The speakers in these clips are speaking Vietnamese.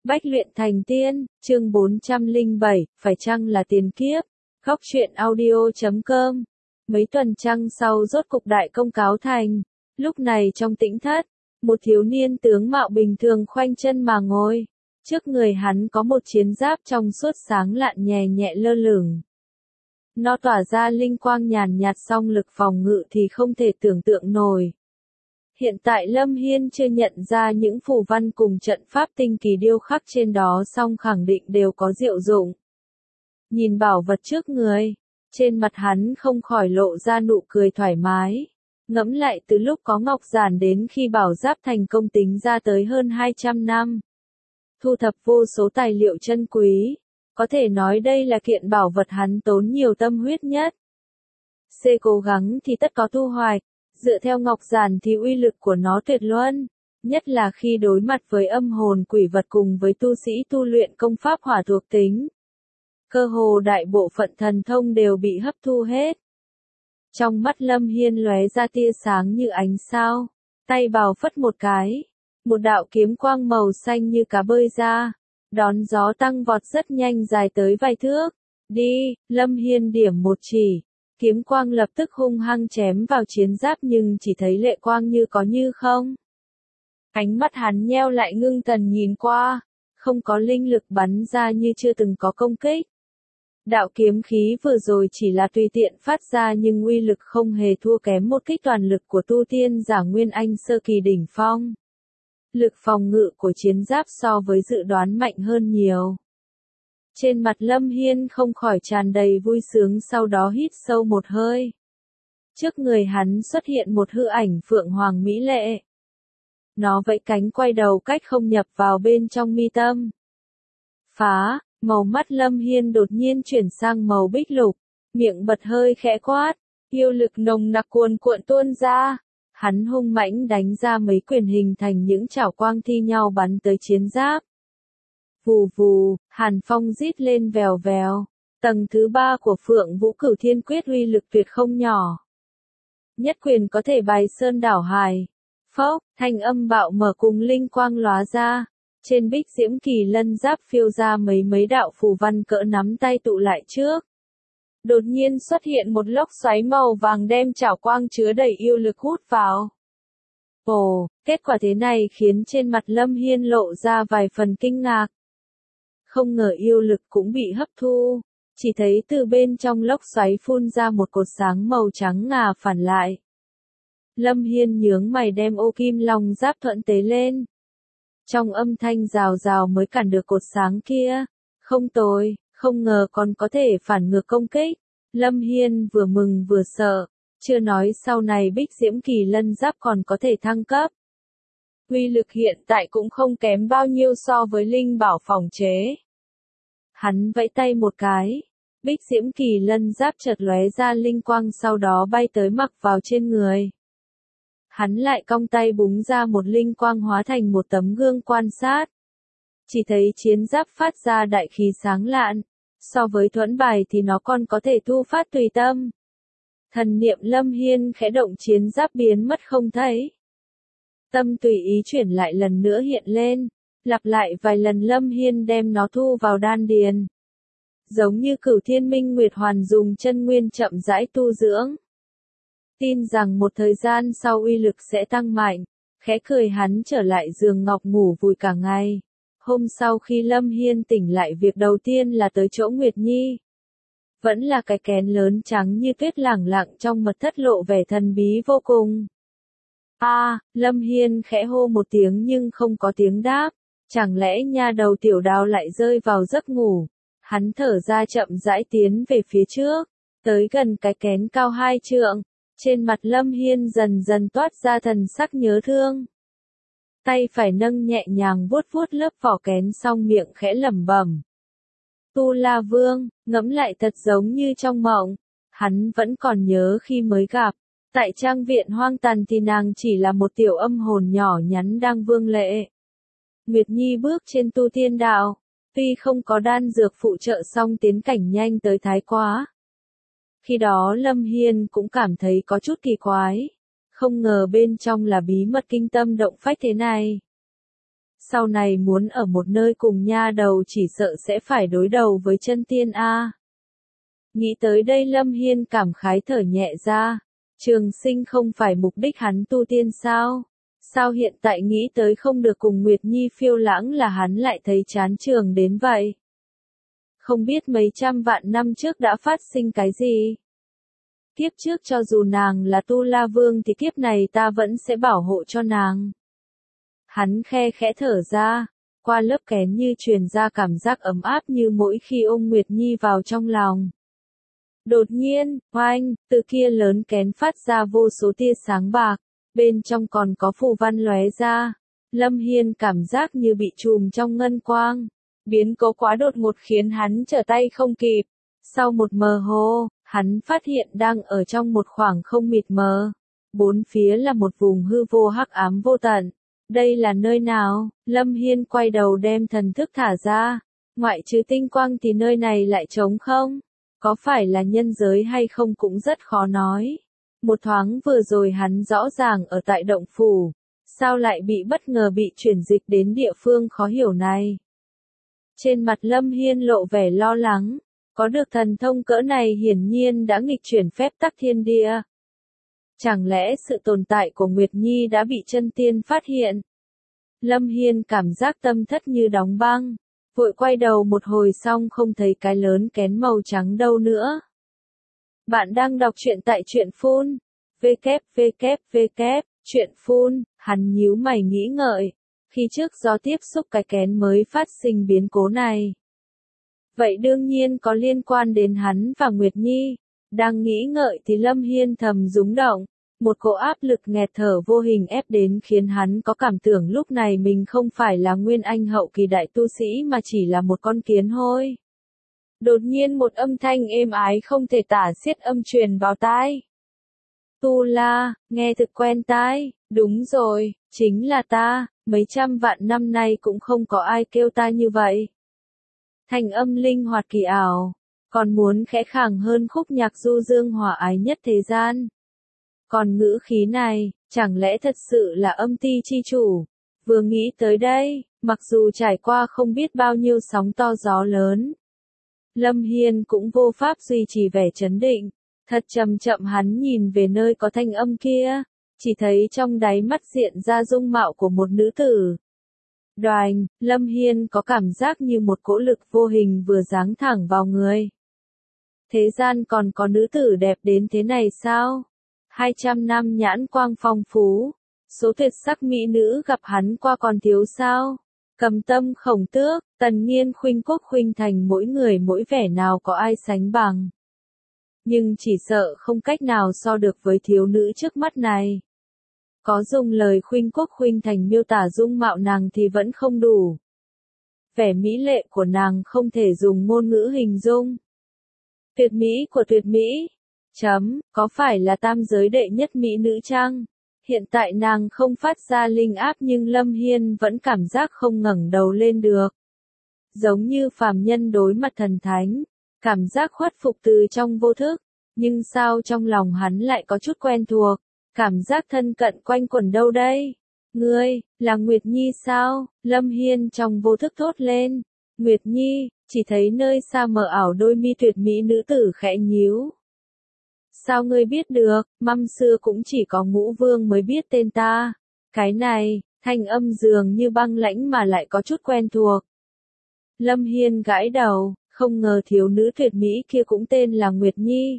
Bách luyện thành tiên, chương 407, phải chăng là tiền kiếp? Góc truyện audio.com. Mấy tuần trăng sau rốt cục đại công cáo thành. Lúc này trong tĩnh thất, một thiếu niên tướng mạo bình thường khoanh chân mà ngồi. Trước người hắn có một chiến giáp trong suốt sáng lạn nhẹ nhẹ lơ lửng. Nó tỏa ra linh quang nhàn nhạt, song lực phòng ngự thì không thể tưởng tượng nổi. Hiện tại Lâm Hiên chưa nhận ra những phù văn cùng trận pháp tinh kỳ điêu khắc trên đó, song khẳng định đều có diệu dụng. Nhìn bảo vật trước người, trên mặt hắn không khỏi lộ ra nụ cười thoải mái. Ngẫm lại từ lúc có ngọc giản đến khi bảo giáp thành công tính ra tới hơn 200 năm. Thu thập vô số tài liệu chân quý, có thể nói đây là kiện bảo vật hắn tốn nhiều tâm huyết nhất. Cố gắng thì tất có thu hoạch. Dựa theo ngọc giản thì uy lực của nó tuyệt luân, nhất là khi đối mặt với âm hồn quỷ vật cùng với tu sĩ tu luyện công pháp hỏa thuộc tính. Cơ hồ đại bộ phận thần thông đều bị hấp thu hết. Trong mắt Lâm Hiên lóe ra tia sáng như ánh sao, tay bào phất một cái, một đạo kiếm quang màu xanh như cá bơi ra, đón gió tăng vọt rất nhanh dài tới vài thước. Đi, Lâm Hiên điểm một chỉ. Kiếm quang lập tức hung hăng chém vào chiến giáp nhưng chỉ thấy lệ quang như có như không. Ánh mắt hắn nheo lại ngưng thần nhìn qua, không có linh lực bắn ra như chưa từng có công kích. Đạo kiếm khí vừa rồi chỉ là tùy tiện phát ra nhưng uy lực không hề thua kém một kích toàn lực của tu tiên giả Nguyên Anh sơ kỳ đỉnh phong. Lực phòng ngự của chiến giáp so với dự đoán mạnh hơn nhiều. Trên mặt Lâm Hiên không khỏi tràn đầy vui sướng, sau đó hít sâu một hơi. Trước người hắn xuất hiện một hư ảnh phượng hoàng mỹ lệ. Nó vẫy cánh quay đầu cách không nhập vào bên trong mi tâm. Phá, màu mắt Lâm Hiên đột nhiên chuyển sang màu bích lục, miệng bật hơi khẽ quát, yêu lực nồng nặc cuồn cuộn tuôn ra. Hắn hung mãnh đánh ra mấy quyền hình thành những chảo quang thi nhau bắn tới chiến giáp. Vù vù, hàn phong rít lên vèo vèo. Tầng thứ 3 của Phượng Vũ Cửu Thiên Quyết uy lực tuyệt không nhỏ. Nhất quyền có thể bài sơn đảo hải. Phốc, thanh âm bạo mở cùng linh quang lóa ra. Trên bích diễm kỳ lân giáp phiêu ra mấy đạo phù văn cỡ nắm tay tụ lại trước. Đột nhiên xuất hiện một lốc xoáy màu vàng đem chảo quang chứa đầy yêu lực hút vào. Ồ, kết quả thế này khiến trên mặt Lâm Hiên lộ ra vài phần kinh ngạc. Không ngờ yêu lực cũng bị hấp thu, chỉ thấy từ bên trong lốc xoáy phun ra một cột sáng màu trắng ngà phản lại. Lâm Hiên nhướng mày đem ô kim long giáp thuận tế lên. Trong âm thanh rào rào mới cản được cột sáng kia. Không tồi, không ngờ còn có thể phản ngược công kích. Lâm Hiên vừa mừng vừa sợ, chưa nói sau này bích diễm kỳ lân giáp còn có thể thăng cấp. Uy lực hiện tại cũng không kém bao nhiêu so với linh bảo phòng chế. Hắn vẫy tay một cái, bích diễm kỳ lân giáp chợt lóe ra linh quang, sau đó bay tới mặc vào trên người. Hắn lại cong tay búng ra một linh quang hóa thành một tấm gương quan sát. Chỉ thấy chiến giáp phát ra đại khí sáng lạn, so với thuẫn bài thì nó còn có thể thu phát tùy tâm. Thần niệm Lâm Hiên khẽ động, chiến giáp biến mất không thấy. Tâm tùy ý chuyển lại lần nữa hiện lên. Lặp lại vài lần Lâm Hiên đem nó thu vào đan điền. Giống như Cửu Thiên Minh Nguyệt Hoàn dùng chân nguyên chậm rãi tu dưỡng. Tin rằng một thời gian sau uy lực sẽ tăng mạnh. Khẽ cười hắn trở lại giường ngọc ngủ vùi cả ngày. Hôm sau khi Lâm Hiên tỉnh lại, việc đầu tiên là tới chỗ Nguyệt Nhi. Vẫn là cái kén lớn trắng như tuyết lẳng lặng trong mật thất, lộ vẻ thần bí vô cùng. Lâm Hiên khẽ hô một tiếng nhưng không có tiếng đáp. Chẳng lẽ nha đầu tiểu đào lại rơi vào giấc ngủ? Hắn thở ra chậm rãi tiến về phía trước, tới gần cái kén cao 2 trượng. Trên mặt Lâm Hiên dần dần toát ra thần sắc nhớ thương. Tay phải nâng nhẹ nhàng vuốt vuốt lớp vỏ kén, xong miệng khẽ lẩm bẩm. Tu La Vương, ngẫm lại thật giống như trong mộng. Hắn vẫn còn nhớ khi mới gặp. Tại trang viện hoang tàn thì nàng chỉ là một tiểu âm hồn nhỏ nhắn đang vương lệ. Nguyệt Nhi bước trên tu tiên đạo, tuy không có đan dược phụ trợ song tiến cảnh nhanh tới thái quá. Khi đó Lâm Hiên cũng cảm thấy có chút kỳ quái, không ngờ bên trong là bí mật kinh tâm động phách thế này. Sau này muốn ở một nơi cùng nha đầu chỉ sợ sẽ phải đối đầu với chân tiên a. Nghĩ tới đây Lâm Hiên cảm khái thở nhẹ ra. Trường Sinh không phải mục đích hắn tu tiên sao? Sao hiện tại nghĩ tới không được cùng Nguyệt Nhi phiêu lãng là hắn lại thấy chán trường đến vậy? Không biết mấy trăm vạn năm trước đã phát sinh cái gì? Kiếp trước cho dù nàng là Tu La Vương thì kiếp này ta vẫn sẽ bảo hộ cho nàng. Hắn khe khẽ thở ra, qua lớp kén như truyền ra cảm giác ấm áp như mỗi khi ôm Nguyệt Nhi vào trong lòng. Đột nhiên, oanh, từ kia lớn kén phát ra vô số tia sáng bạc, bên trong còn có phù văn lóe ra. Lâm Hiên cảm giác như bị trùm trong ngân quang. Biến cố quá đột ngột khiến hắn trở tay không kịp. Sau một mơ hồ, hắn phát hiện đang ở trong một khoảng không mịt mờ. Bốn phía là một vùng hư vô hắc ám vô tận. Đây là nơi nào? Lâm Hiên quay đầu đem thần thức thả ra. Ngoại trừ tinh quang thì nơi này lại trống không? Có phải là nhân giới hay không cũng rất khó nói. Một thoáng vừa rồi hắn rõ ràng ở tại động phủ. Sao lại bị bất ngờ bị chuyển dịch đến địa phương khó hiểu này? Trên mặt Lâm Hiên lộ vẻ lo lắng. Có được thần thông cỡ này hiển nhiên đã nghịch chuyển phép tắc thiên địa. Chẳng lẽ sự tồn tại của Nguyệt Nhi đã bị chân tiên phát hiện? Lâm Hiên cảm giác tâm thất như đóng băng. Vội quay đầu một hồi xong không thấy cái lớn kén màu trắng đâu nữa. Bạn đang đọc truyện tại truyện phun. Truyện phun, hắn nhíu mày nghĩ ngợi. Khi trước do tiếp xúc cái kén mới phát sinh biến cố này. Vậy đương nhiên có liên quan đến hắn và Nguyệt Nhi. Đang nghĩ ngợi thì Lâm Hiên thầm rúng động. Một cỗ áp lực nghẹt thở vô hình ép đến khiến hắn có cảm tưởng lúc này mình không phải là nguyên anh hậu kỳ đại tu sĩ mà chỉ là một con kiến hôi. Đột nhiên một âm thanh êm ái không thể tả xiết âm truyền vào tai. Tu La, nghe thực quen tai, đúng rồi, chính là ta, mấy trăm vạn năm nay cũng không có ai kêu ta như vậy. Thành âm linh hoạt kỳ ảo, còn muốn khẽ khàng hơn khúc nhạc du dương hòa ái nhất thế gian. Còn ngữ khí này, chẳng lẽ thật sự là âm ti chi chủ? Vừa nghĩ tới đây, mặc dù trải qua không biết bao nhiêu sóng to gió lớn. Lâm Hiên cũng vô pháp duy trì vẻ trấn định. Thật chậm chậm hắn nhìn về nơi có thanh âm kia. Chỉ thấy trong đáy mắt diện ra dung mạo của một nữ tử. Đoành, Lâm Hiên có cảm giác như một cỗ lực vô hình vừa giáng thẳng vào người. Thế gian còn có nữ tử đẹp đến thế này sao? 200 năm nhãn quang phong phú, số tuyệt sắc mỹ nữ gặp hắn qua còn thiếu sao? Cầm Tâm, Khổng Tước, Tần Nghiên, Khuynh Quốc, Khuynh Thành mỗi người mỗi vẻ nào có ai sánh bằng. Nhưng chỉ sợ không cách nào so được với thiếu nữ trước mắt này. Có dùng lời Khuynh Quốc, Khuynh Thành miêu tả dung mạo nàng thì vẫn không đủ. Vẻ mỹ lệ của nàng không thể dùng ngôn ngữ hình dung. Tuyệt mỹ của tuyệt mỹ. Có phải là tam giới đệ nhất mỹ nữ chăng? Hiện tại nàng không phát ra linh áp nhưng Lâm Hiên vẫn cảm giác không ngẩng đầu lên được. Giống như phàm nhân đối mặt thần thánh, cảm giác khuất phục từ trong vô thức, nhưng sao trong lòng hắn lại có chút quen thuộc, cảm giác thân cận quanh quẩn đâu đây? Ngươi, là Nguyệt Nhi sao? Lâm Hiên trong vô thức thốt lên. Nguyệt Nhi, chỉ thấy nơi xa mờ ảo đôi mi tuyệt mỹ nữ tử khẽ nhíu. Sao ngươi biết được, năm xưa cũng chỉ có Ngũ Vương mới biết tên ta. Cái này, thanh âm dường như băng lãnh mà lại có chút quen thuộc. Lâm Hiên gãi đầu, không ngờ thiếu nữ tuyệt mỹ kia cũng tên là Nguyệt Nhi.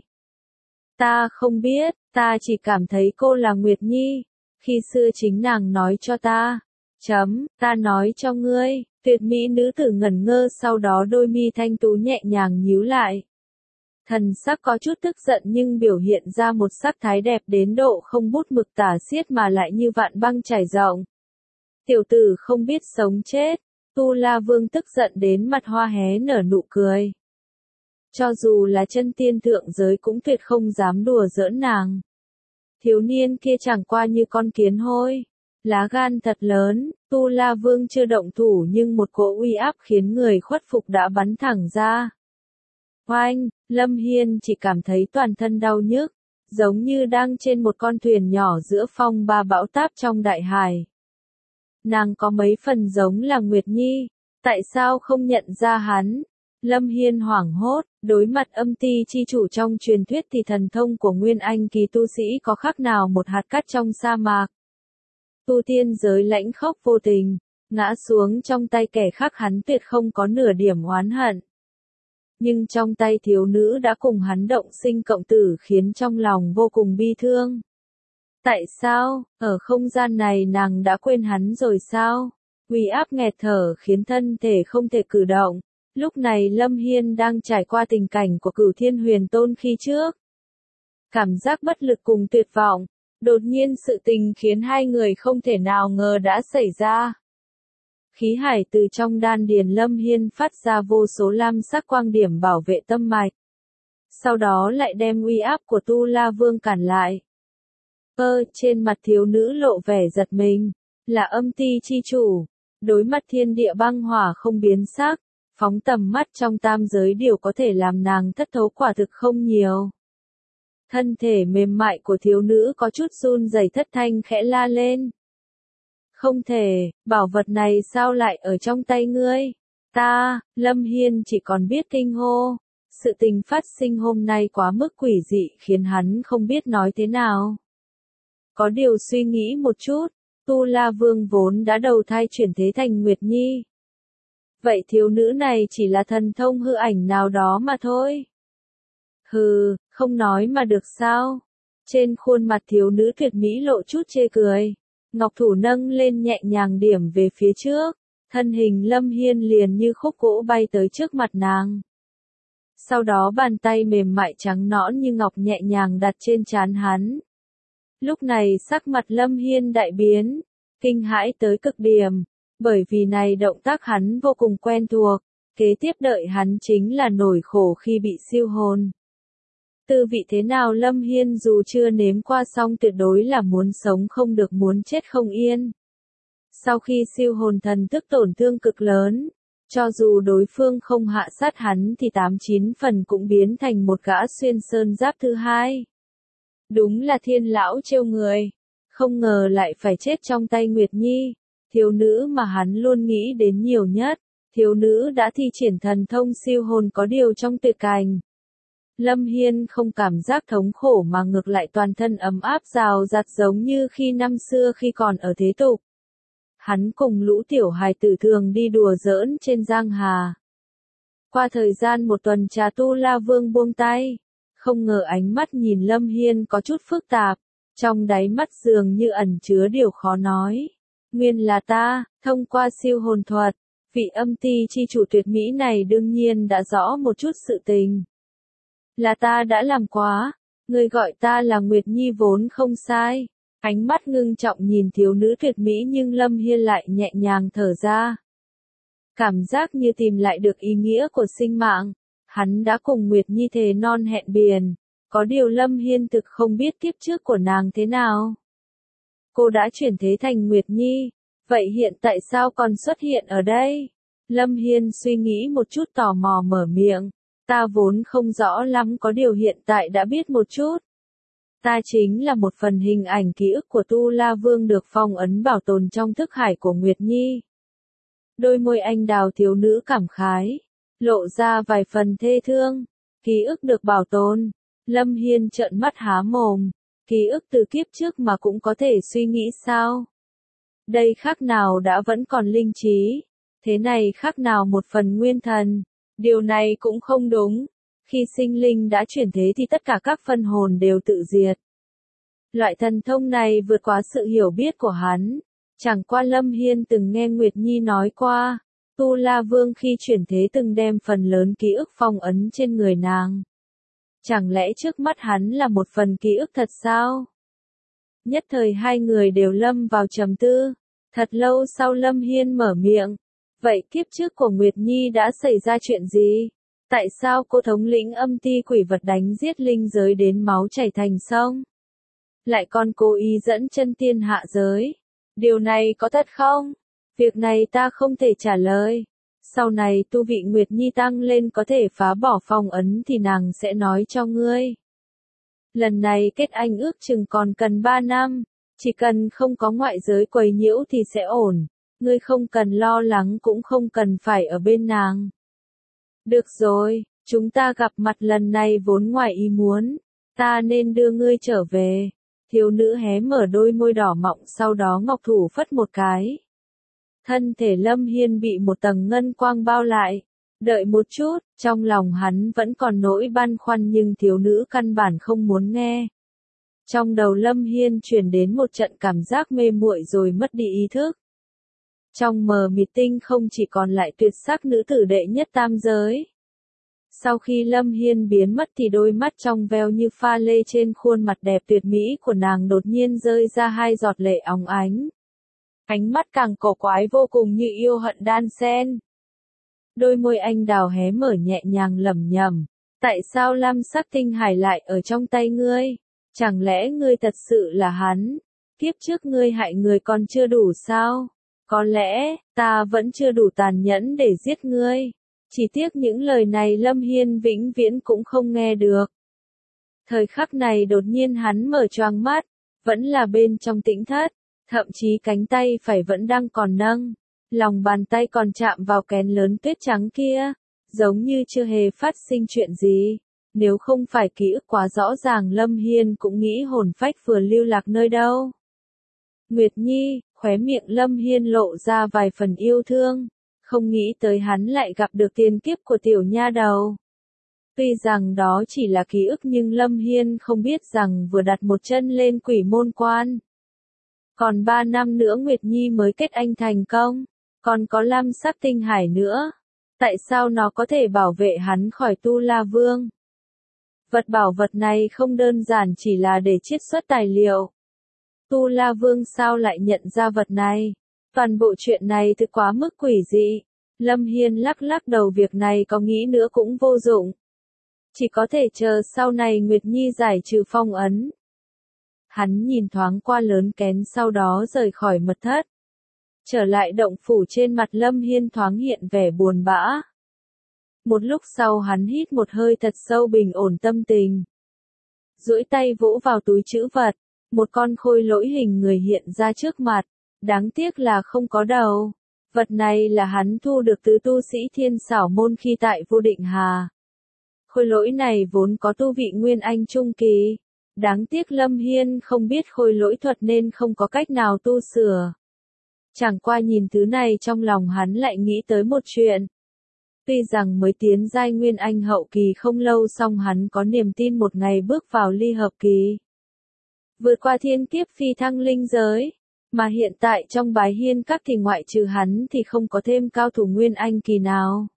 Ta không biết, ta chỉ cảm thấy cô là Nguyệt Nhi. Khi xưa chính nàng nói cho ta. Ta nói cho ngươi, tuyệt mỹ nữ tử ngẩn ngơ sau đó đôi mi thanh tú nhẹ nhàng nhíu lại. Thần sắc có chút tức giận nhưng biểu hiện ra một sắc thái đẹp đến độ không bút mực tả xiết mà lại như vạn băng trải rộng. Tiểu tử không biết sống chết, Tu La Vương tức giận đến mặt hoa hé nở nụ cười. Cho dù là chân tiên thượng giới cũng tuyệt không dám đùa giỡn nàng. Thiếu niên kia chẳng qua như con kiến hôi. Lá gan thật lớn, Tu La Vương chưa động thủ nhưng một cỗ uy áp khiến người khuất phục đã bắn thẳng ra. Oanh, Lâm Hiên chỉ cảm thấy toàn thân đau nhức, giống như đang trên một con thuyền nhỏ giữa phong ba bão táp trong đại hải. nàng có mấy phần giống là Nguyệt Nhi, tại sao không nhận ra hắn? Lâm Hiên hoảng hốt, đối mặt âm ti chi chủ trong truyền thuyết thì thần thông của Nguyên Anh kỳ tu sĩ có khác nào một hạt cát trong sa mạc. Tu tiên giới lãnh khốc vô tình, ngã xuống trong tay kẻ khác hắn tuyệt không có nửa điểm oán hận. Nhưng trong tay thiếu nữ đã cùng hắn động sinh cộng tử khiến trong lòng vô cùng bi thương. Tại sao, ở không gian này nàng đã quên hắn rồi sao? Uy áp nghẹt thở khiến thân thể không thể cử động. Lúc này Lâm Hiên đang trải qua tình cảnh của Cửu Thiên Huyền Tôn khi trước. Cảm giác bất lực cùng tuyệt vọng, đột nhiên sự tình khiến hai người không thể nào ngờ đã xảy ra. Khí hải từ trong đan điền Lâm Hiên phát ra vô số lam sắc quang điểm bảo vệ tâm mạch. Sau đó lại đem uy áp của Tu La Vương cản lại. Trên mặt thiếu nữ lộ vẻ giật mình, là âm ti chi chủ. Đối mặt thiên địa băng hỏa không biến sắc, phóng tầm mắt trong tam giới điều có thể làm nàng thất thố quả thực không nhiều. Thân thể mềm mại của thiếu nữ có chút run rẩy thất thanh khẽ la lên. Không thể, bảo vật này sao lại ở trong tay ngươi? Lâm Hiên chỉ còn biết kinh hô. Sự tình phát sinh hôm nay quá mức quỷ dị khiến hắn không biết nói thế nào. Có điều suy nghĩ một chút, Tu La Vương vốn đã đầu thai chuyển thế thành Nguyệt Nhi. Vậy thiếu nữ này chỉ là thần thông hư ảnh nào đó mà thôi. Hừ, không nói mà được sao? Trên khuôn mặt thiếu nữ tuyệt mỹ lộ chút chê cười. Ngọc thủ nâng lên nhẹ nhàng điểm về phía trước. Thân hình Lâm Hiên liền như khúc gỗ bay tới trước mặt nàng. Sau đó bàn tay mềm mại trắng nõn như ngọc nhẹ nhàng đặt trên trán hắn. Lúc này sắc mặt Lâm Hiên đại biến, kinh hãi tới cực điểm, bởi vì này động tác hắn vô cùng quen thuộc, kế tiếp đợi hắn chính là nỗi khổ khi bị siêu hồn. Tư vị thế nào Lâm Hiên dù chưa nếm qua xong tuyệt đối là muốn sống không được muốn chết không yên. Sau khi siêu hồn thần thức tổn thương cực lớn, cho dù đối phương không hạ sát hắn thì 89 phần cũng biến thành một gã xuyên sơn giáp thứ hai. Đúng là thiên lão trêu người, không ngờ lại phải chết trong tay Nguyệt Nhi, thiếu nữ mà hắn luôn nghĩ đến nhiều nhất, thiếu nữ đã thi triển thần thông siêu hồn có điều trong tuyệt cảnh. Lâm Hiên không cảm giác thống khổ mà ngược lại toàn thân ấm áp rào rạt giống như khi năm xưa khi còn ở thế tục. Hắn cùng lũ tiểu hài tử thường đi đùa giỡn trên giang hà. Qua thời gian một tuần trà Tu La Vương buông tay. Không ngờ ánh mắt nhìn Lâm Hiên có chút phức tạp, trong đáy mắt dường như ẩn chứa điều khó nói. Nguyên là ta, thông qua siêu hồn thuật, vị âm ti chi chủ tuyệt mỹ này đương nhiên đã rõ một chút sự tình. Là ta đã làm quá, người gọi ta là Nguyệt Nhi vốn không sai. Ánh mắt ngưng trọng nhìn thiếu nữ tuyệt mỹ nhưng Lâm Hiên lại nhẹ nhàng thở ra. Cảm giác như tìm lại được ý nghĩa của sinh mạng. Hắn đã cùng Nguyệt Nhi thề non hẹn biển, có điều Lâm Hiên thực không biết kiếp trước của nàng thế nào. Cô đã chuyển thế thành Nguyệt Nhi, vậy hiện tại sao còn xuất hiện ở đây? Lâm Hiên suy nghĩ một chút tò mò mở miệng, ta vốn không rõ lắm có điều hiện tại đã biết một chút. Ta chính là một phần hình ảnh ký ức của Tu La Vương được phong ấn bảo tồn trong thức hải của Nguyệt Nhi. Đôi môi anh đào thiếu nữ cảm khái, lộ ra vài phần thê thương, ký ức được bảo tồn. Lâm Hiên trợn mắt há mồm, ký ức từ kiếp trước mà cũng có thể suy nghĩ sao? Đây khác nào đã vẫn còn linh trí, thế này khác nào một phần nguyên thần, điều này cũng không đúng. Khi sinh linh đã chuyển thế thì tất cả các phân hồn đều tự diệt. Loại thần thông này vượt quá sự hiểu biết của hắn. Chẳng qua Lâm Hiên từng nghe Nguyệt Nhi nói qua, Tu La Vương khi chuyển thế từng đem phần lớn ký ức phong ấn trên người nàng. Chẳng lẽ trước mắt hắn là một phần ký ức thật sao? Nhất thời hai người đều lâm vào trầm tư. Thật lâu sau Lâm Hiên mở miệng. Vậy kiếp trước của Nguyệt Nhi đã xảy ra chuyện gì? Tại sao cô thống lĩnh âm ti quỷ vật đánh giết linh giới đến máu chảy thành sông? Lại còn cố ý dẫn chân tiên hạ giới. Điều này có thật không? Việc này ta không thể trả lời. Sau này tu vị Nguyệt Nhi tăng lên có thể phá bỏ phong ấn thì nàng sẽ nói cho ngươi. Lần này kết anh ước chừng còn cần 3 năm. Chỉ cần không có ngoại giới quấy nhiễu thì sẽ ổn. Ngươi không cần lo lắng cũng không cần phải ở bên nàng. Được rồi, chúng ta gặp mặt lần này vốn ngoài ý muốn, ta nên đưa ngươi trở về. Thiếu nữ hé mở đôi môi đỏ mọng, sau đó ngọc thủ phất một cái. Thân thể Lâm Hiên bị một tầng ngân quang bao lại. Đợi một chút, trong lòng hắn vẫn còn nỗi băn khoăn nhưng thiếu nữ căn bản không muốn nghe. Trong đầu Lâm Hiên truyền đến một trận cảm giác mê muội rồi mất đi ý thức. Trong mờ mịt tinh không chỉ còn lại tuyệt sắc nữ tử đệ nhất tam giới. Sau khi Lâm Hiên biến mất thì đôi mắt trong veo như pha lê trên khuôn mặt đẹp tuyệt mỹ của nàng đột nhiên rơi ra hai giọt lệ óng ánh. Ánh mắt càng cổ quái vô cùng như yêu hận đan xen. Đôi môi anh đào hé mở nhẹ nhàng lẩm nhẩm. Tại sao lam sắc tinh hải lại ở trong tay ngươi? Chẳng lẽ ngươi thật sự là hắn? Kiếp trước ngươi hại người còn chưa đủ sao? Có lẽ, ta vẫn chưa đủ tàn nhẫn để giết ngươi. Chỉ tiếc những lời này Lâm Hiên vĩnh viễn cũng không nghe được. Thời khắc này đột nhiên hắn mở choàng mắt, vẫn là bên trong tĩnh thất, thậm chí cánh tay phải vẫn đang còn nâng, lòng bàn tay còn chạm vào kén lớn tuyết trắng kia, giống như chưa hề phát sinh chuyện gì. Nếu không phải ký ức quá rõ ràng Lâm Hiên cũng nghĩ hồn phách vừa lưu lạc nơi đâu. Nguyệt Nhi, khóe miệng Lâm Hiên lộ ra vài phần yêu thương. Không nghĩ tới hắn lại gặp được tiền kiếp của tiểu nha đầu. Tuy rằng đó chỉ là ký ức nhưng Lâm Hiên không biết rằng vừa đặt một chân lên quỷ môn quan. Còn 3 năm nữa Nguyệt Nhi mới kết anh thành công. Còn có lam sắc tinh hải nữa. Tại sao nó có thể bảo vệ hắn khỏi Tu La Vương? Vật bảo vật này không đơn giản chỉ là để chiết xuất tài liệu. Tu La Vương sao lại nhận ra vật này? Toàn bộ chuyện này thực quá mức quỷ dị. Lâm Hiên lắc lắc đầu, việc này có nghĩ nữa cũng vô dụng. Chỉ có thể chờ sau này Nguyệt Nhi giải trừ phong ấn. Hắn nhìn thoáng qua lớn kén sau đó rời khỏi mật thất. Trở lại động phủ, trên mặt Lâm Hiên thoáng hiện vẻ buồn bã. Một lúc sau hắn hít một hơi thật sâu bình ổn tâm tình. Duỗi tay vỗ vào túi trữ vật. Một con khôi lỗi hình người hiện ra trước mặt. Đáng tiếc là không có đầu. Vật này là hắn thu được từ tu sĩ Thiên Xảo Môn khi tại Vô Định Hà. Khôi lỗi này vốn có tu vị Nguyên Anh Trung Kỳ. Đáng tiếc Lâm Hiên không biết khôi lỗi thuật nên không có cách nào tu sửa. Chẳng qua nhìn thứ này trong lòng hắn lại nghĩ tới một chuyện. Tuy rằng mới tiến giai Nguyên Anh hậu kỳ không lâu song hắn có niềm tin một ngày bước vào ly hợp kỳ. Vượt qua thiên kiếp phi thăng linh giới. Mà hiện tại trong Bái Hiên Các thì ngoại trừ hắn thì không có thêm cao thủ Nguyên Anh kỳ nào.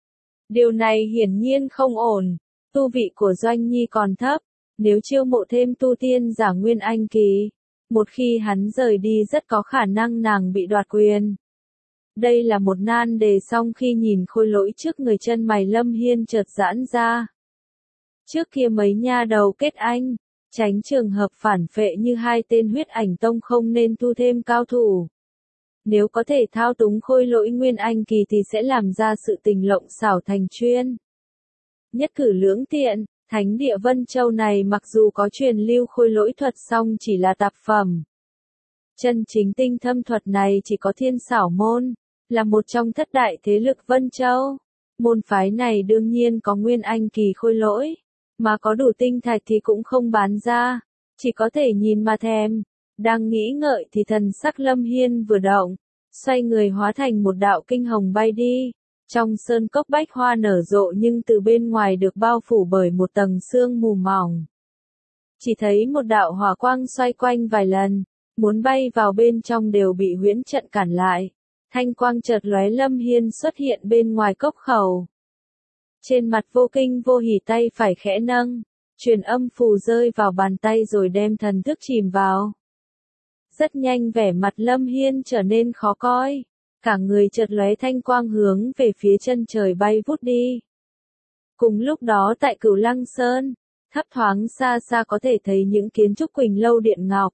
Điều này hiển nhiên không ổn. Tu vị của Doanh Nhi còn thấp. Nếu chiêu mộ thêm tu tiên giả Nguyên Anh kỳ, một khi hắn rời đi rất có khả năng nàng bị đoạt quyền. Đây là một nan đề. Song khi nhìn khôi lỗi trước người, chân mày Lâm Hiên chợt giãn ra. Trước kia mấy nha đầu kết anh, tránh trường hợp phản phệ như hai tên Huyết Ảnh Tông không nên thu thêm cao thủ. Nếu có thể thao túng khôi lỗi Nguyên Anh kỳ thì sẽ làm ra sự tình lộng xảo thành chuyên. Nhất cử lưỡng tiện. Thánh địa Vân Châu này mặc dù có truyền lưu khôi lỗi thuật song chỉ là tạp phẩm. Chân chính tinh thâm thuật này chỉ có Thiên Xảo Môn, là một trong thất đại thế lực Vân Châu. Môn phái này đương nhiên có Nguyên Anh kỳ khôi lỗi, mà có đủ tinh thạch thì cũng không bán ra, chỉ có thể nhìn mà thèm. Đang nghĩ ngợi thì thần sắc Lâm Hiên vừa động, xoay người hóa thành một đạo kinh hồng bay đi. Trong sơn cốc bách hoa nở rộ nhưng từ bên ngoài được bao phủ bởi một tầng sương mù mỏng. Chỉ thấy một đạo hỏa quang xoay quanh vài lần, muốn bay vào bên trong đều bị huyễn trận cản lại. Thanh quang chợt lóe, Lâm Hiên xuất hiện bên ngoài cốc khẩu. Trên mặt vô kinh vô hỉ, tay phải khẽ nâng, truyền âm phù rơi vào bàn tay rồi đem thần thức chìm vào. Rất nhanh vẻ mặt Lâm Hiên trở nên khó coi. Cả người chợt lóe thanh quang hướng về phía chân trời bay vút đi. Cùng lúc đó tại Cửu Lăng Sơn, thấp thoáng xa xa có thể thấy những kiến trúc Quỳnh Lâu Điện Ngọc.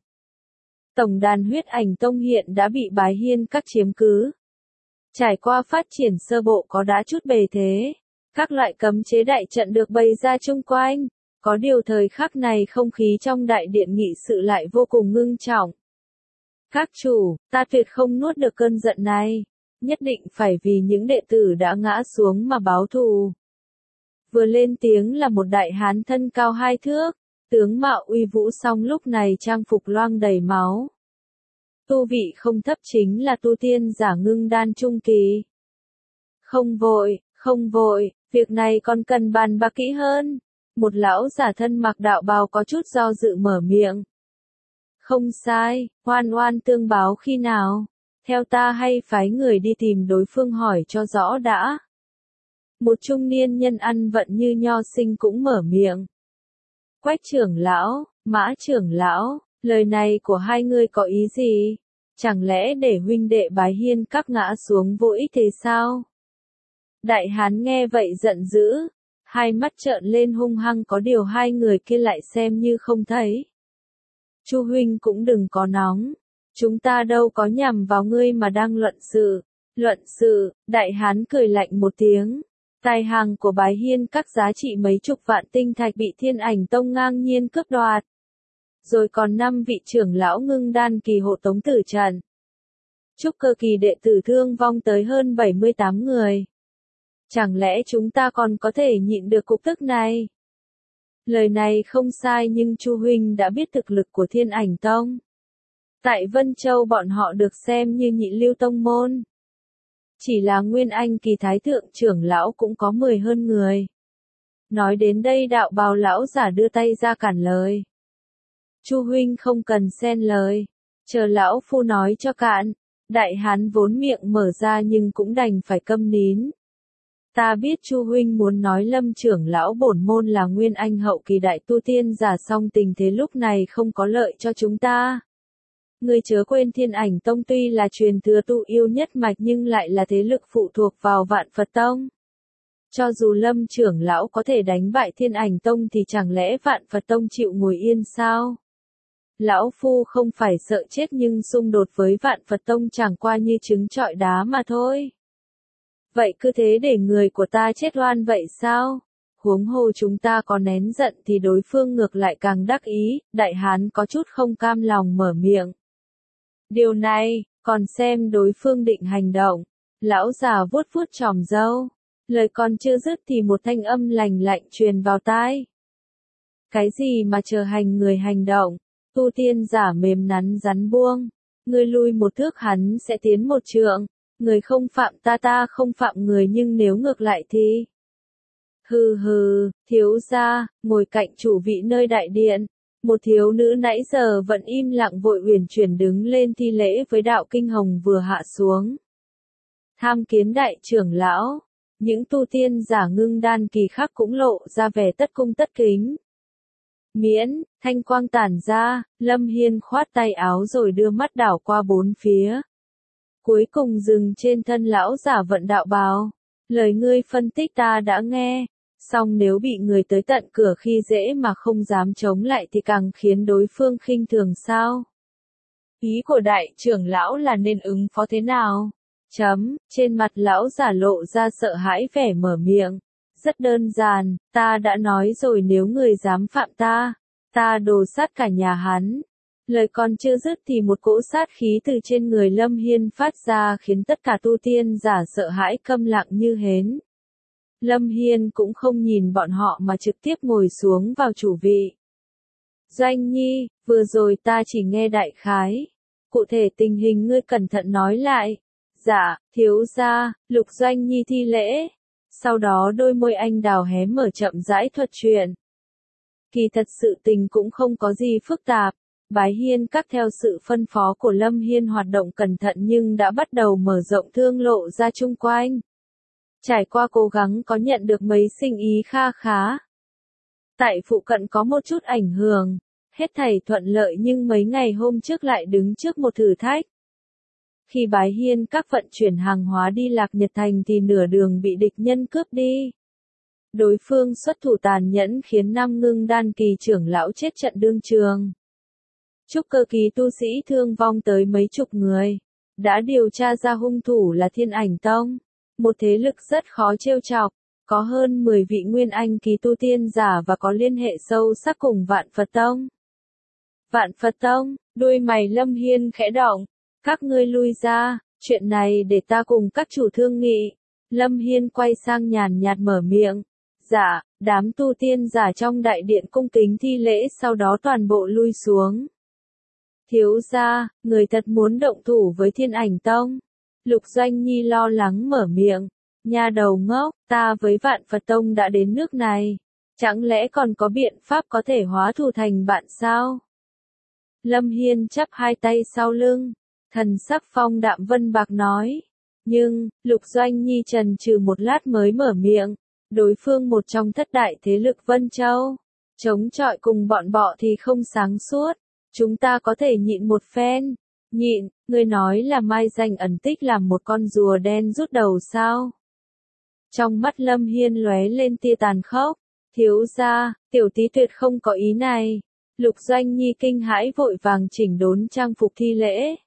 Tổng đàn Huyết Ảnh Tông hiện đã bị Bái Hiên Các chiếm cứ. Trải qua phát triển sơ bộ có đã chút bề thế. Các loại cấm chế đại trận được bày ra chung quanh. Có điều thời khắc này không khí trong đại điện nghị sự lại vô cùng ngưng trọng. Các chủ, ta tuyệt không nuốt được cơn giận này. Nhất định phải vì những đệ tử đã ngã xuống mà báo thù. Vừa lên tiếng là một đại hán thân cao 2 thước, tướng mạo uy vũ, song lúc này trang phục loang đầy máu. Tu vị không thấp, chính là tu tiên giả ngưng đan trung kỳ. Không vội, việc này còn cần bàn bạc kỹ hơn. Một lão giả thân mặc đạo bào có chút do dự mở miệng. Không sai, oan oan tương báo khi nào? Theo ta hay phái người đi tìm đối phương hỏi cho rõ đã. Một trung niên nhân ăn vận như nho sinh cũng mở miệng. Quách trưởng lão, Mã trưởng lão, lời này của hai người có ý gì? Chẳng lẽ để huynh đệ Bái Hiên các ngã xuống vô ích thế sao? Đại hán nghe vậy giận dữ, hai mắt trợn lên hung hăng, có điều hai người kia lại xem như không thấy. Chu huynh cũng đừng có nóng, chúng ta đâu có nhằm vào ngươi mà đang luận sự. Luận sự, đại hán cười lạnh một tiếng. Tài hàng của Bái Hiên các giá trị mấy chục vạn tinh thạch bị Thiên Ảnh Tông ngang nhiên cướp đoạt. Rồi còn 5 vị trưởng lão ngưng đan kỳ hộ tống tử trận. Trúc cơ kỳ đệ tử thương vong tới hơn 78 người. Chẳng lẽ chúng ta còn có thể nhịn được cục tức này? Lời này không sai, nhưng Chu huynh đã biết thực lực của Thiên Ảnh Tông. Tại Vân Châu bọn họ được xem như nhị lưu tông môn. Chỉ là Nguyên Anh kỳ thái thượng trưởng lão cũng có 10 hơn người. Nói đến đây đạo bào lão giả đưa tay ra cản lời. Chu huynh không cần xen lời, chờ lão phu nói cho cạn. Đại hán vốn miệng mở ra nhưng cũng đành phải câm nín. Ta biết Chu huynh muốn nói Lâm trưởng lão bổn môn là Nguyên Anh hậu kỳ đại tu tiên giả, song tình thế lúc này không có lợi cho chúng ta. Ngươi chớ quên Thiên Ảnh Tông tuy là truyền thừa tu yêu nhất mạch nhưng lại là thế lực phụ thuộc vào Vạn Phật Tông. Cho dù Lâm trưởng lão có thể đánh bại Thiên Ảnh Tông thì chẳng lẽ Vạn Phật Tông chịu ngồi yên sao? Lão phu không phải sợ chết, nhưng xung đột với Vạn Phật Tông chẳng qua như trứng trọi đá mà thôi. Vậy cứ thế để người của ta chết oan vậy sao? Huống hồ chúng ta có nén giận thì đối phương ngược lại càng đắc ý. Đại hán có chút không cam lòng mở miệng. Điều này, còn xem đối phương định hành động. Lão già vuốt vuốt chòm râu. Lời còn chưa dứt thì một thanh âm lành lạnh truyền vào tai. Cái gì mà chờ hành người hành động? Tu tiên giả mềm nắn rắn buông. Người lui một thước hắn sẽ tiến một trượng. Người không phạm ta, ta không phạm người, nhưng nếu ngược lại thì... Hừ hừ, thiếu gia, ngồi cạnh chủ vị nơi đại điện. Một thiếu nữ nãy giờ vẫn im lặng vội uyển chuyển đứng lên thi lễ với đạo kinh hồng vừa hạ xuống. Tham kiến đại trưởng lão, những tu tiên giả ngưng đan kỳ khác cũng lộ ra vẻ tất cung tất kính. Miễn, thanh quang tản ra, Lâm Hiên khoát tay áo rồi đưa mắt đảo qua bốn phía. Cuối cùng dừng trên thân lão giả vận đạo bào. Lời ngươi phân tích ta đã nghe. Song nếu bị người tới tận cửa khi dễ mà không dám chống lại thì càng khiến đối phương khinh thường sao? Ý của đại trưởng lão là nên ứng phó thế nào? Trên mặt lão giả lộ ra sợ hãi vẻ mở miệng. Rất đơn giản, ta đã nói rồi, nếu người dám phạm ta, ta đồ sát cả nhà hắn. Lời còn chưa dứt thì một cỗ sát khí từ trên người Lâm Hiên phát ra khiến tất cả tu tiên giả sợ hãi câm lặng như hến. Lâm Hiên cũng không nhìn bọn họ mà trực tiếp ngồi xuống vào chủ vị. Doanh Nhi, vừa rồi ta chỉ nghe đại khái. Cụ thể tình hình ngươi cẩn thận nói lại. Dạ, thiếu gia. Lục Doanh Nhi thi lễ. Sau đó đôi môi anh đào hé mở chậm rãi thuật chuyện. Kỳ thật sự tình cũng không có gì phức tạp. Bái Hiên các theo sự phân phó của Lâm Hiên hoạt động cẩn thận nhưng đã bắt đầu mở rộng thương lộ ra chung quanh. Trải qua cố gắng có nhận được mấy sinh ý kha khá. Tại phụ cận có một chút ảnh hưởng. Hết thảy thuận lợi, nhưng mấy ngày hôm trước lại đứng trước một thử thách. Khi Bái Hiên các vận chuyển hàng hóa đi Lạc Nhật Thành thì nửa đường bị địch nhân cướp đi. Đối phương xuất thủ tàn nhẫn khiến 5 ngưng đan kỳ trưởng lão chết trận đương trường. Trúc cơ kỳ tu sĩ thương vong tới mấy chục người. Đã điều tra ra hung thủ là Thiên Ảnh Tông. Một thế lực rất khó trêu chọc. Có hơn 10 vị Nguyên Anh kỳ tu tiên giả và có liên hệ sâu sắc cùng Vạn Phật Tông. Vạn Phật Tông, Đuôi mày Lâm Hiên khẽ động. Các ngươi lui ra, chuyện này để ta cùng các chủ thương nghị. Lâm Hiên quay sang nhàn nhạt mở miệng. Dạ, đám tu tiên giả trong đại điện cung kính thi lễ sau đó toàn bộ lui xuống. Thiếu gia, người thật muốn động thủ với Thiên Ảnh Tông. Lục Doanh Nhi lo lắng mở miệng. Nha đầu ngốc, ta với Vạn Phật Tông đã đến nước này. Chẳng lẽ còn có biện pháp có thể hóa thù thành bạn sao? Lâm Hiên chắp hai tay sau lưng. Thần sắc phong đạm vân bạc nói. Nhưng, Lục Doanh Nhi trần trừ một lát mới mở miệng. Đối phương một trong thất đại thế lực Vân Châu. Chống chọi cùng bọn bọ thì không sáng suốt. Chúng ta có thể nhịn một phen. Nhịn, ngươi nói là mai danh ẩn tích làm một con rùa đen rút đầu sao? Trong mắt Lâm Hiên lóe lên tia tàn khốc. Thiếu gia, tiểu tí tuyệt không có ý này. Lục Doanh Nhi kinh hãi vội vàng chỉnh đốn trang phục thi lễ.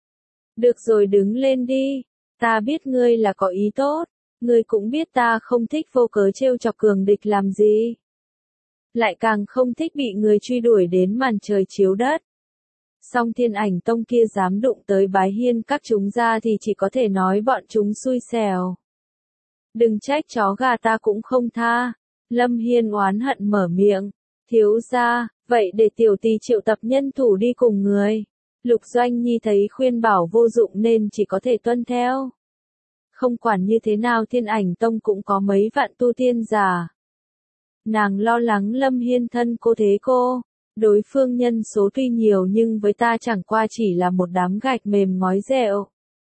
Được rồi, đứng lên đi. Ta biết ngươi là có ý tốt. Ngươi cũng biết ta không thích vô cớ trêu chọc cường địch làm gì. Lại càng không thích bị người truy đuổi đến màn trời chiếu đất. Song Thiên Ảnh Tông kia dám đụng tới Bái Hiên các chúng ra thì chỉ có thể nói bọn chúng xui xẻo. Đừng trách chó gà ta cũng không tha. Lâm Hiên oán hận mở miệng. Thiếu gia, vậy để tiểu tỳ triệu tập nhân thủ đi cùng người. Lục Doanh Nhi thấy khuyên bảo vô dụng nên chỉ có thể tuân theo. Không quản như thế nào Thiên Ảnh Tông cũng có mấy vạn tu tiên giả. Nàng lo lắng Lâm Hiên thân cô thế cô. Đối phương nhân số tuy nhiều nhưng với ta chẳng qua chỉ là một đám gạch mềm ngói dẻo.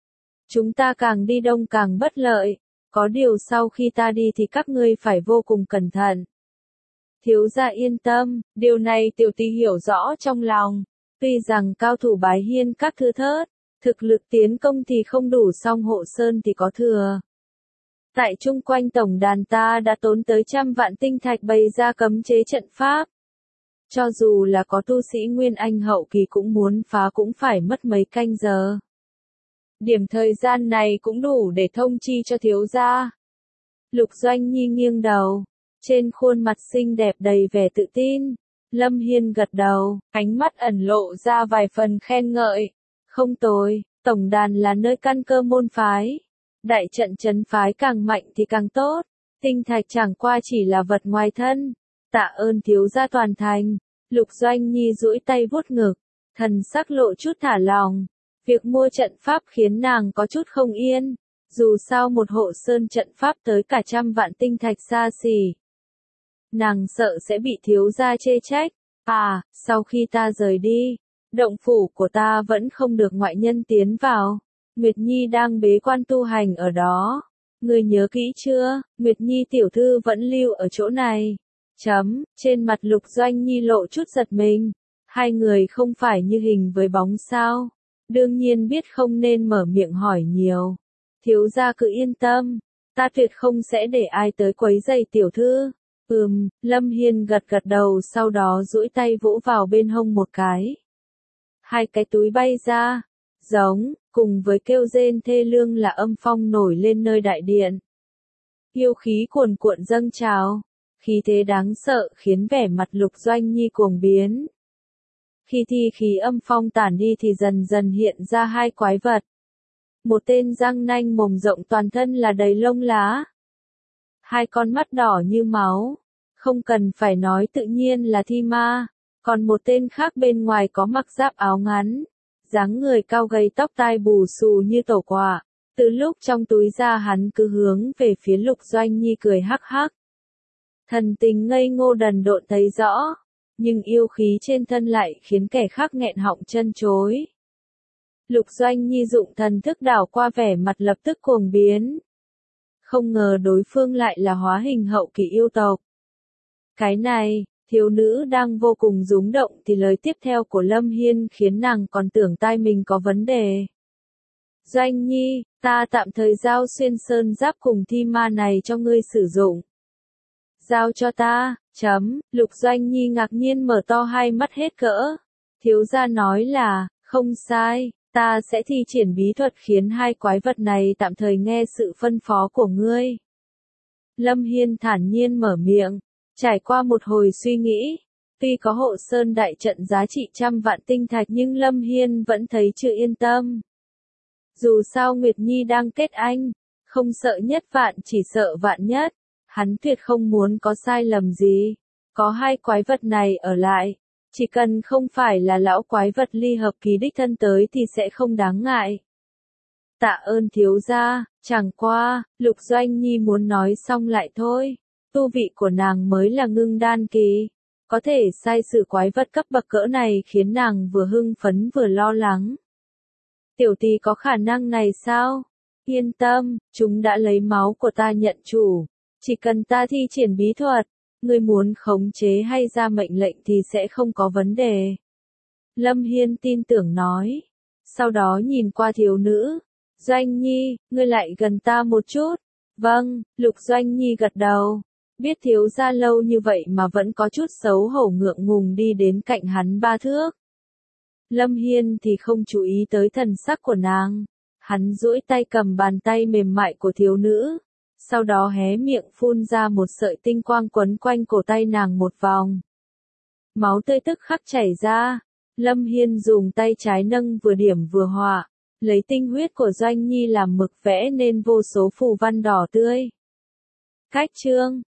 Chúng ta càng đi đông càng bất lợi. Có điều sau khi ta đi thì các ngươi phải vô cùng cẩn thận. Thiếu gia yên tâm, điều này tiểu tỳ hiểu rõ trong lòng. Tuy rằng cao thủ Bái Hiên các thư thớt, thực lực tiến công thì không đủ song hộ sơn thì có thừa. Tại chung quanh tổng đàn ta đã tốn tới 100 vạn tinh thạch bày ra cấm chế trận pháp. Cho dù là có tu sĩ Nguyên Anh hậu kỳ cũng muốn phá cũng phải mất mấy canh giờ. Điểm thời gian này cũng đủ để thông chi cho thiếu gia. Lục Doanh Nhi nghiêng đầu, trên khuôn mặt xinh đẹp đầy vẻ tự tin. Lâm Hiên gật đầu, ánh mắt ẩn lộ ra vài phần khen ngợi. Không tồi, tổng đàn là nơi căn cơ môn phái. Đại trận trấn phái càng mạnh thì càng tốt. Tinh thạch chẳng qua chỉ là vật ngoài thân. Tạ ơn thiếu gia toàn thành. Lục Doanh Nhi duỗi tay vuốt ngực, thần sắc lộ chút thả lòng. Việc mua trận pháp khiến nàng có chút không yên. Dù sao một hộ sơn trận pháp tới cả 100 vạn tinh thạch xa xỉ. Nàng sợ sẽ bị thiếu gia chê trách. À, sau khi ta rời đi, động phủ của ta vẫn không được ngoại nhân tiến vào. Nguyệt Nhi đang bế quan tu hành ở đó. Ngươi nhớ kỹ chưa, Nguyệt Nhi tiểu thư vẫn lưu ở chỗ này. Trên mặt Lục Doanh Nhi lộ chút giật mình. Hai người không phải như hình với bóng sao. Đương nhiên biết không nên mở miệng hỏi nhiều. Thiếu gia cứ yên tâm. Ta tuyệt không sẽ để ai tới quấy rầy tiểu thư. Lâm Hiên gật gật đầu sau đó duỗi tay vỗ vào bên hông một cái. Hai cái túi bay ra. Giống, cùng với kêu rên thê lương là âm phong nổi lên nơi đại điện. Yêu khí cuồn cuộn dâng trào. Khí thế đáng sợ khiến vẻ mặt Lục Doanh Nhi cuồng biến. Khi thi khí âm phong tản đi thì dần dần hiện ra hai quái vật. Một tên răng nanh mồm rộng toàn thân là đầy lông lá. Hai con mắt đỏ như máu. Không cần phải nói tự nhiên là thi ma. Còn một tên khác bên ngoài có mặc giáp áo ngắn. Dáng người cao gầy tóc tai bù xù như tổ quạ. Từ lúc trong túi ra hắn cứ hướng về phía Lục Doanh Nhi cười hắc hắc. Thần tình ngây ngô đần độn thấy rõ, nhưng yêu khí trên thân lại khiến kẻ khác nghẹn họng chân chối. Lục Doanh Nhi dụng thần thức đảo qua vẻ mặt lập tức cuồng biến. Không ngờ đối phương lại là hóa hình hậu kỳ yêu tộc. Cái này, thiếu nữ đang vô cùng rúng động thì lời tiếp theo của Lâm Hiên khiến nàng còn tưởng tai mình có vấn đề. Doanh Nhi, ta tạm thời giao xuyên sơn giáp cùng thi ma này cho ngươi sử dụng. Giao cho ta, Lục Doanh Nhi ngạc nhiên mở to hai mắt hết cỡ. Thiếu gia nói là, không sai, ta sẽ thi triển bí thuật khiến hai quái vật này tạm thời nghe sự phân phó của ngươi. Lâm Hiên thản nhiên mở miệng, trải qua một hồi suy nghĩ, Tuy có hộ sơn đại trận giá trị trăm vạn tinh thạch nhưng Lâm Hiên vẫn thấy chưa yên tâm. Dù sao Nguyệt Nhi đang kết anh, không sợ nhất vạn chỉ sợ vạn nhất, hắn tuyệt không muốn có sai lầm gì. Có hai quái vật này ở lại, chỉ cần không phải là lão quái vật ly hợp ký đích thân tới thì sẽ không đáng ngại. Tạ ơn thiếu gia, chẳng qua, Lục Doanh Nhi muốn nói xong lại thôi. Tu vị của nàng mới là ngưng đan kỳ. Có thể sai sự quái vật cấp bậc cỡ này khiến nàng vừa hưng phấn vừa lo lắng. Tiểu tỷ có khả năng này sao? Yên tâm, chúng đã lấy máu của ta nhận chủ. Chỉ cần ta thi triển bí thuật, ngươi muốn khống chế hay ra mệnh lệnh thì sẽ không có vấn đề. Lâm Hiên tin tưởng nói. Sau đó nhìn qua thiếu nữ. Doanh Nhi, ngươi lại gần ta một chút. Vâng, Lục Doanh Nhi gật đầu. Biết thiếu gia lâu như vậy mà vẫn có chút xấu hổ ngượng ngùng đi đến cạnh hắn 3 thước. Lâm Hiên thì không chú ý tới thần sắc của nàng. Hắn duỗi tay cầm bàn tay mềm mại của thiếu nữ. Sau đó hé miệng phun ra một sợi tinh quang quấn quanh cổ tay nàng một vòng. Máu tươi tức khắc chảy ra. Lâm Hiên dùng tay trái nâng vừa điểm vừa họa. Lấy tinh huyết của Doanh Nhi làm mực vẽ nên vô số phù văn đỏ tươi. Cách chương